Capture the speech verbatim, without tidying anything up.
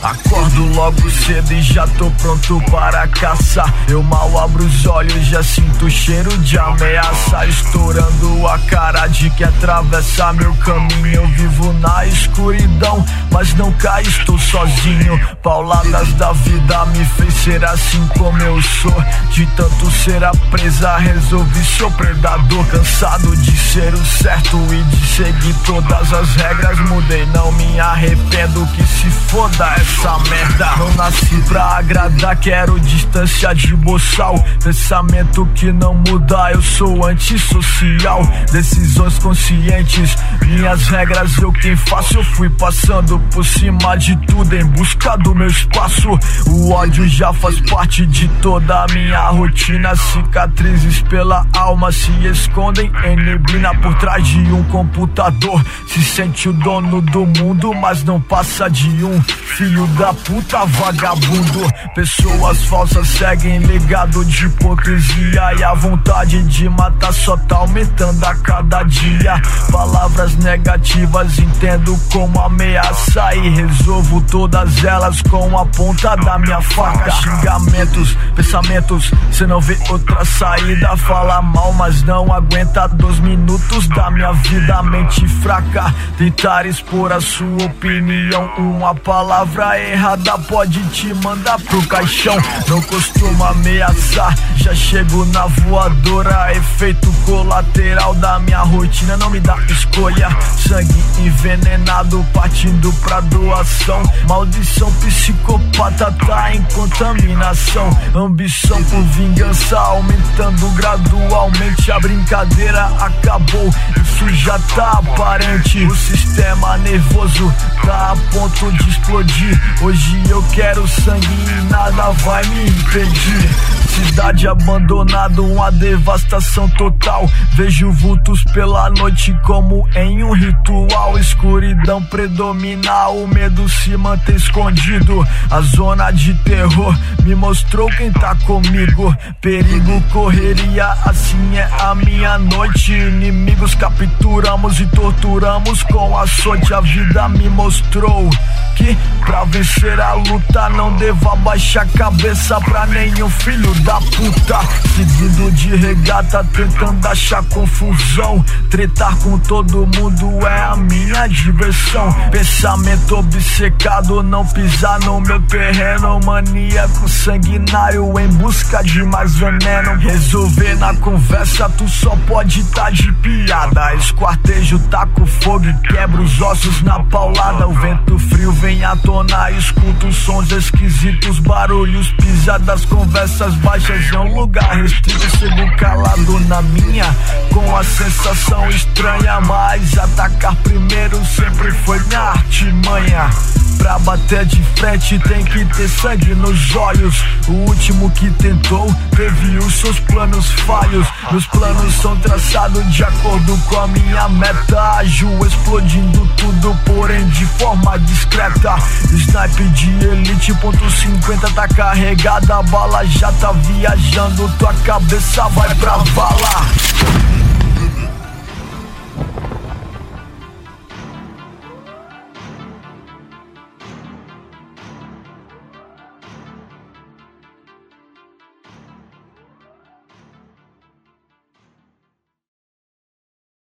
Acordo logo cedo e já tô pronto para caçar. Eu mal abro os olhos, já sinto o cheiro de ameaça, estourando a cara de que atravessa meu caminho. Eu vivo na escuridão, mas não caio, estou sozinho. Pauladas da vida me fez ser assim como eu sou. De tanto ser a presa, resolvi sou predador. Cansado de ser o certo e de seguir todas as regras. Mudei, não me arrependo, que se foda essa merda. Não nasci pra agradar, quero distância de boçal. Pensamento que não muda, eu sou antissocial. Decisões conscientes, minhas regras, eu quem faço. Eu fui passando por cima de tudo em busca do meu espaço. O ódio já faz parte de toda a minha rotina. Cicatrizes pela alma se escondem em neblina por trás de um computador. Se sente o dono do mundo, mas não passa de um filho da puta vagabundo. Pessoas falsas seguem legado de hipocrisia, e a vontade de matar só tá aumentando a cada dia. Palavras negativas entendo como ameaça e resolvo todas elas com a ponta da minha faca. Xingamentos, pensamentos, cê não vê outra saída. Fala mal, mas não aguenta dois minutos da minha vida. Mente fraca, tentar expor a sua opinião. Uma palavra errada pode te mandar pro caixão. Não costumo ameaçar, já chego na voadora. Efeito colateral da minha rotina, não me dá escolha. Sangue envenenado partindo pra doação. Maldição psicopata tá em contaminação. Ambição por vingança aumentando gradualmente. A brincadeira acabou, isso já tá aparente. O sistema nervoso tá a ponto de explodir. Hoje eu quero sangue e nada vai me impedir. Cidade abandonada, uma devastação total. Vejo vultos pela noite como em um ritual. Escuridão predomina, o medo se mantém escondido. A zona de terror me mostrou quem tá comigo. Perigo, correria, assim é a minha noite. Inimigos capturamos e torturamos com açoite. A vida me mostrou que pra vencer a luta não devo abaixar a cabeça pra nenhum filho da puta. Seguindo de regata, tentando achar confusão. Tretar com todo mundo é a minha diversão. Pensamento obcecado, não pisar no meu terreno. Maníaco sanguinário em busca de mais veneno. Resolver na conversa, tu só pode tá de piada. Esquartejo, taco fogo e quebra os ossos na paulada. O vento frio vem à tona, escuto sons esquisitos, barulhos, pisadas, conversas baixas em um lugar restrito. Chego calado na minha, com a sensação estranha, mas atacar primeiro sempre foi minha artimanha. Pra bater de frente tem que ter sangue nos olhos. O último que tentou teve os seus planos falhos. Meus planos são traçados de acordo com a minha meta. Ágil, explodindo tudo, porém de forma discreta. Snipe de elite, ponto cinquenta tá carregada. A bala já tá viajando, tua cabeça vai pra vala.